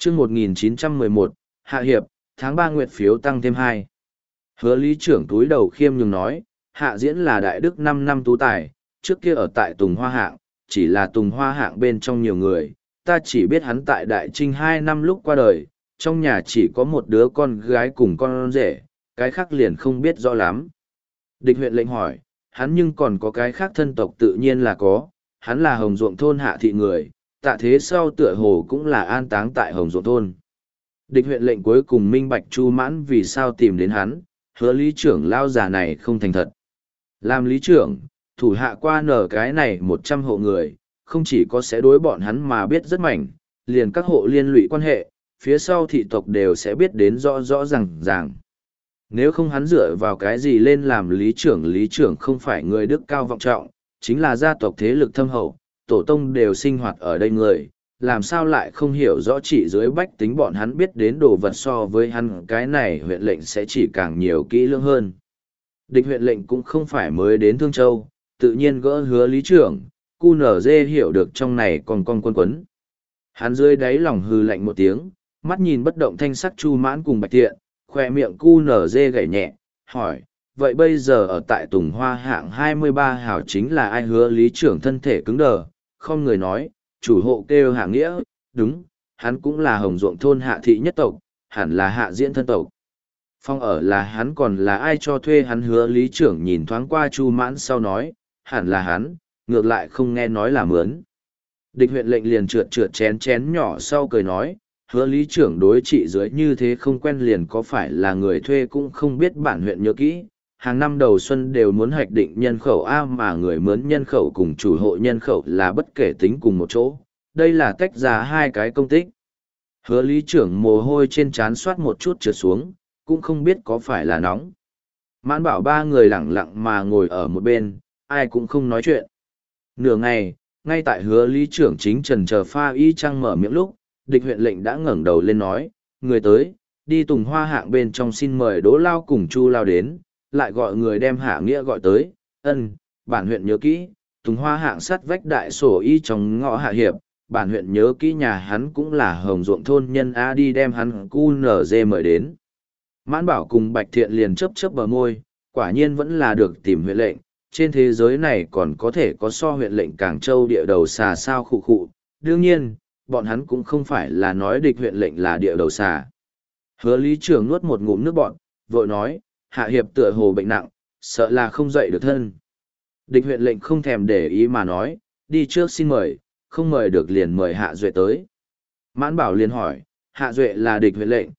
chương 1911, Hạ Hiệp, tháng 3 nguyệt phiếu tăng thêm 2. Hứa lý trưởng túi đầu khiêm nhường nói, Hạ Diễn là đại đức 5 năm tú tài, trước kia ở tại Tùng Hoa Hạng, chỉ là Tùng Hoa Hạng bên trong nhiều người, ta chỉ biết hắn tại Đại Trinh 2 năm lúc qua đời, trong nhà chỉ có một đứa con gái cùng con rể, cái khác liền không biết rõ lắm. Địch huyện lệnh hỏi, hắn nhưng còn có cái khác thân tộc tự nhiên là có, hắn là Hồng Ruộng thôn Hạ thị người, tạ thế sau tựa hồ cũng là an táng tại Hồng Ruộng thôn. Địch huyện lệnh cuối cùng minh bạch Chu Mãn vì sao tìm đến hắn, hứa lý trưởng lao già này không thành thật. Làm lý trưởng, thủ hạ qua nở cái này 100 hộ người, không chỉ có sẽ đối bọn hắn mà biết rất mảnh, liền các hộ liên lụy quan hệ, phía sau thị tộc đều sẽ biết đến rõ rõ ràng. Nếu không hắn dựa vào cái gì lên làm lý trưởng không phải người đức cao vọng trọng, chính là gia tộc thế lực thâm hậu, tổ tông đều sinh hoạt ở đây người, làm sao lại không hiểu rõ chỉ dưới bách tính bọn hắn biết đến đồ vật so với hắn cái này huyện lệnh sẽ chỉ càng nhiều kỹ lưỡng hơn. Địch huyện lệnh cũng không phải mới đến Thương Châu, tự nhiên gỡ hứa lý trưởng, cu nở dê hiểu được trong này còn con quân quấn. Hắn dưới đáy lòng hư lạnh một tiếng, mắt nhìn bất động thanh sắc Chu Mãn cùng Bạch Thiện, khoe miệng cu nở dê gảy nhẹ, hỏi, vậy bây giờ ở tại Tùng Hoa Hạng 23 hảo chính là ai? Hứa lý trưởng thân thể cứng đờ, không người nói, chủ hộ kêu Hạ Nghĩa, đúng, hắn cũng là Hồng Ruộng thôn Hạ thị nhất tộc, hẳn là Hạ Diễn thân tộc. Phong ở là hắn còn là ai cho thuê hắn? Hứa lý trưởng nhìn thoáng qua Chu Mãn sau nói, hẳn là hắn, ngược lại không nghe nói là mướn. Địch huyện lệnh liền trượt chén nhỏ sau cười nói, hứa lý trưởng đối trị dưới như thế không quen liền có phải là người thuê cũng không biết bản huyện nhớ kỹ. Hàng năm đầu xuân đều muốn hoạch định nhân khẩu A mà người mướn nhân khẩu cùng chủ hộ nhân khẩu là bất kể tính cùng một chỗ. Đây là tách ra hai cái công tích. Hứa lý trưởng mồ hôi trên trán soát một chút trượt xuống, cũng không biết có phải là nóng. Mãn bảo ba người lẳng lặng mà ngồi ở một bên, ai cũng không nói chuyện. Nửa ngày, ngay tại hứa lý trưởng chính trần chờ pha y trăng mở miệng lúc, địch huyện lệnh đã ngẩng đầu lên nói, người tới, đi Tùng Hoa Hạng bên trong xin mời Đỗ Lao cùng Chu Lao đến, lại gọi người đem Hạ Nghĩa gọi tới, bản huyện nhớ kỹ, Tùng Hoa Hạng sắt vách đại sổ y trong ngõ Hạ Hiệp, bản huyện nhớ kỹ nhà hắn cũng là Hồng Ruộng thôn nhân A, đi đem hắn cu nở dê mời đến. Mãn Bảo cùng Bạch Thiện liền chớp bờ môi, quả nhiên vẫn là được tìm huyện lệnh, trên thế giới này còn có thể có so huyện lệnh Cảng Châu địa đầu xà sao khụ khụ, đương nhiên, bọn hắn cũng không phải là nói địch huyện lệnh là địa đầu xà. Hứa lý trưởng nuốt một ngụm nước bọn, vội nói, Hạ Hiệp tựa hồ bệnh nặng, sợ là không dậy được thân. Địch huyện lệnh không thèm để ý mà nói, đi trước xin mời, không mời được liền mời Hạ Duệ tới. Mãn Bảo liền hỏi, Hạ Duệ là địch huyện lệnh,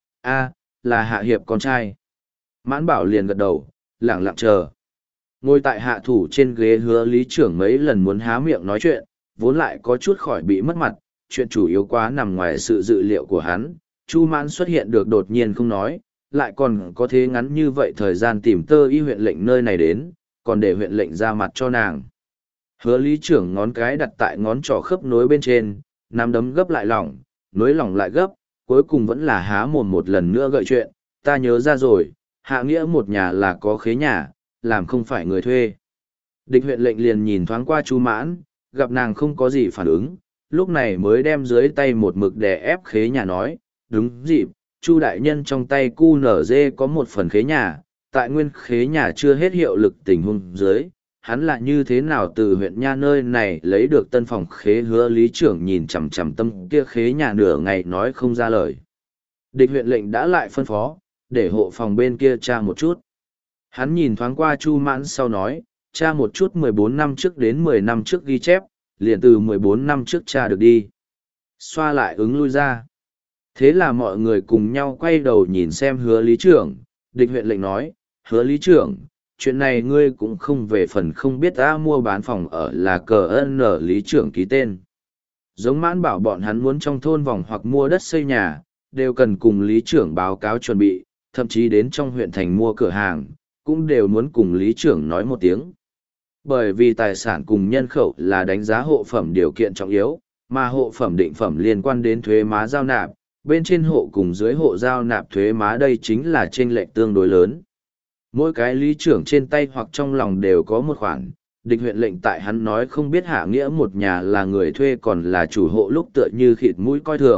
là Hạ Hiệp con trai. Mãn Bảo liền gật đầu, lẳng lặng chờ. Ngồi tại hạ thủ trên ghế hứa lý trưởng mấy lần muốn há miệng nói chuyện, vốn lại có chút khỏi bị mất mặt, chuyện chủ yếu quá nằm ngoài sự dự liệu của hắn. Chu Mãn xuất hiện được đột nhiên không nói, lại còn có thế ngắn như vậy thời gian tìm tơ y huyện lệnh nơi này đến, còn để huyện lệnh ra mặt cho nàng. Hứa lý trưởng ngón cái đặt tại ngón trỏ khớp nối bên trên, nắm đấm gấp lại lỏng, nối lỏng lại gấp, cuối cùng vẫn là há mồm một lần nữa gợi chuyện, ta nhớ ra rồi, Hạ Nghĩa một nhà là có khế nhà, làm không phải người thuê. Địch huyện lệnh liền nhìn thoáng qua Chu Mãn, gặp nàng không có gì phản ứng, lúc này mới đem dưới tay một mực đè ép khế nhà nói, đúng dịp, Chu đại nhân trong tay cu nở dê có một phần khế nhà, tại nguyên khế nhà chưa hết hiệu lực tình huống dưới, hắn là như thế nào từ huyện nha nơi này lấy được tân phòng khế? Hứa lý trưởng nhìn chằm chằm tâm kia khế nhà nửa ngày nói không ra lời. Địch huyện lệnh đã lại phân phó, để hộ phòng bên kia tra một chút. Hắn nhìn thoáng qua Chu Mãn sau nói, tra một chút 14 năm trước đến 10 năm trước ghi chép, liền từ 14 năm trước tra được đi. Xoa lại ứng lui ra. Thế là mọi người cùng nhau quay đầu nhìn xem hứa lý trưởng, địch huyện lệnh nói, hứa lý trưởng, chuyện này ngươi cũng không về phần không biết ta mua bán phòng ở là cờ ân ở lý trưởng ký tên. Giống Mãn Bảo bọn hắn muốn trong thôn vòng hoặc mua đất xây nhà, đều cần cùng lý trưởng báo cáo chuẩn bị, thậm chí đến trong huyện thành mua cửa hàng, cũng đều muốn cùng lý trưởng nói một tiếng. Bởi vì tài sản cùng nhân khẩu là đánh giá hộ phẩm điều kiện trọng yếu, mà hộ phẩm định phẩm liên quan đến thuế má giao nạp, bên trên hộ cùng dưới hộ giao nạp thuế má đây chính là chênh lệch tương đối lớn. Mỗi cái lý trưởng trên tay hoặc trong lòng đều có một khoản, địch huyện lệnh tại hắn nói không biết Hạ Nghĩa một nhà là người thuê còn là chủ hộ lúc tựa như khịt mũi coi thường,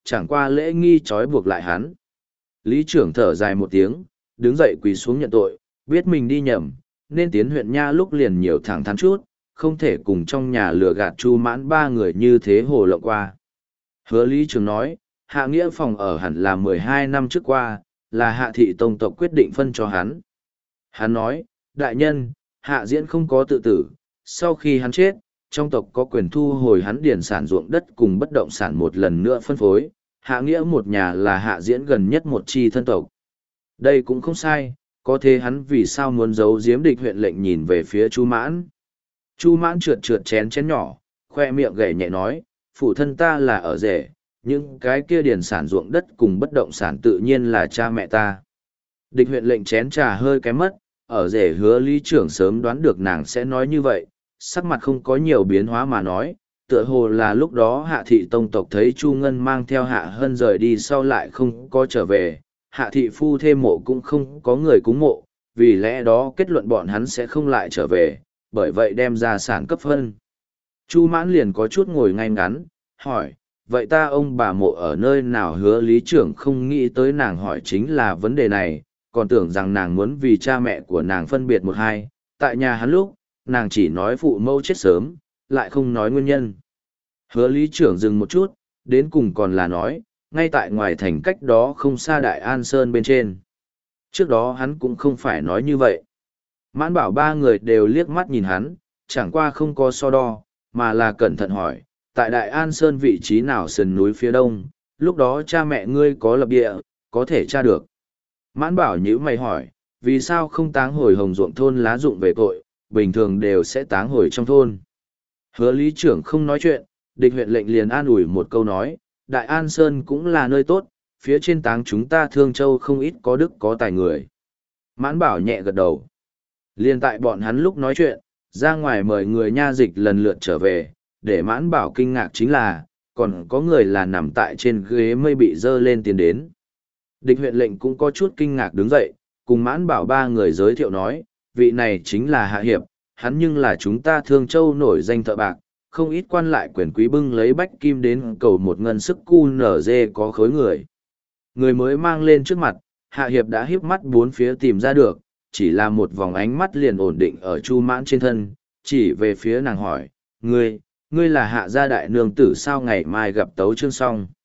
chẳng qua lễ nghi trói buộc lại hắn. Lý trưởng thở dài một tiếng, đứng dậy quỳ xuống nhận tội, biết mình đi nhầm, nên tiến huyện nha lúc liền nhiều thẳng thắn chút, không thể cùng trong nhà lừa gạt Chu Mãn ba người như thế hồ lộng qua. Hứa Lý trưởng nói, Hạ Nghĩa phòng ở hẳn là 12 năm trước qua, là Hạ thị tông tộc quyết định phân cho hắn. Hắn nói, đại nhân, Hạ Diễn không có tự tử, sau khi hắn chết, trong tộc có quyền thu hồi hắn điển sản ruộng đất cùng bất động sản một lần nữa phân phối, Hạ Nghĩa một nhà là Hạ Diễn gần nhất một chi thân tộc. Đây cũng không sai, có thế hắn vì sao muốn giấu giếm địch huyện lệnh nhìn về phía Chu Mãn. Chu Mãn trượt trượt chén chén nhỏ, khoe miệng gảy nhẹ nói, phụ thân ta là ở rể, những cái kia điển sản ruộng đất cùng bất động sản tự nhiên là cha mẹ ta. Địch huyện lệnh chén trà hơi kém mất, ở rể Hứa Lý trưởng sớm đoán được nàng sẽ nói như vậy, sắc mặt không có nhiều biến hóa mà nói, tựa hồ là lúc đó Hạ thị tông tộc thấy Chu Ngân mang theo Hạ Hân rời đi sau lại không có trở về, Hạ thị phu thê mộ cũng không có người cúng mộ, vì lẽ đó kết luận bọn hắn sẽ không lại trở về, bởi vậy đem ra sản cấp phân. Chu Mãn liền có chút ngồi ngay ngắn, hỏi, vậy ta ông bà mộ ở nơi nào? Hứa Lý trưởng không nghĩ tới nàng hỏi chính là vấn đề này, còn tưởng rằng nàng muốn vì cha mẹ của nàng phân biệt một hai, tại nhà hắn lúc, nàng chỉ nói phụ mẫu chết sớm, lại không nói nguyên nhân. Hứa Lý trưởng dừng một chút, đến cùng còn là nói, ngay tại ngoài thành cách đó không xa Đại An Sơn bên trên. Trước đó hắn cũng không phải nói như vậy. Mãn Bảo ba người đều liếc mắt nhìn hắn, chẳng qua không có so đo, mà là cẩn thận hỏi, tại Đại An Sơn vị trí nào sườn núi phía đông, lúc đó cha mẹ ngươi có lập địa, có thể tra được. Mãn Bảo nhíu mày hỏi, vì sao không táng hồi Hồng Ruộng thôn lá dụng về tội, bình thường đều sẽ táng hồi trong thôn. Hứa Lý trưởng không nói chuyện, địch huyện lệnh liền an ủi một câu nói, Đại An Sơn cũng là nơi tốt, phía trên táng chúng ta Thương Châu không ít có đức có tài người. Mãn Bảo nhẹ gật đầu. Liên tại bọn hắn lúc nói chuyện, ra ngoài mời người nha dịch lần lượt trở về, để Mãn Bảo kinh ngạc chính là, còn có người là nằm tại trên ghế mây bị dơ lên tiến đến. Địch huyện lệnh cũng có chút kinh ngạc đứng dậy, cùng Mãn Bảo ba người giới thiệu nói, vị này chính là Hạ Hiệp, hắn nhưng là chúng ta Thương Châu nổi danh thợ bạc, không ít quan lại quyền quý bưng lấy bách kim đến cầu một ngân sức cu nở dê có khối người. Người mới mang lên trước mặt, Hạ Hiệp đã hiếp mắt bốn phía tìm ra được, chỉ là một vòng ánh mắt liền ổn định ở Chu Mãn trên thân, chỉ về phía nàng hỏi, ngươi là Hạ gia đại nương tử sao ngày mai gặp Tấu Chương Song.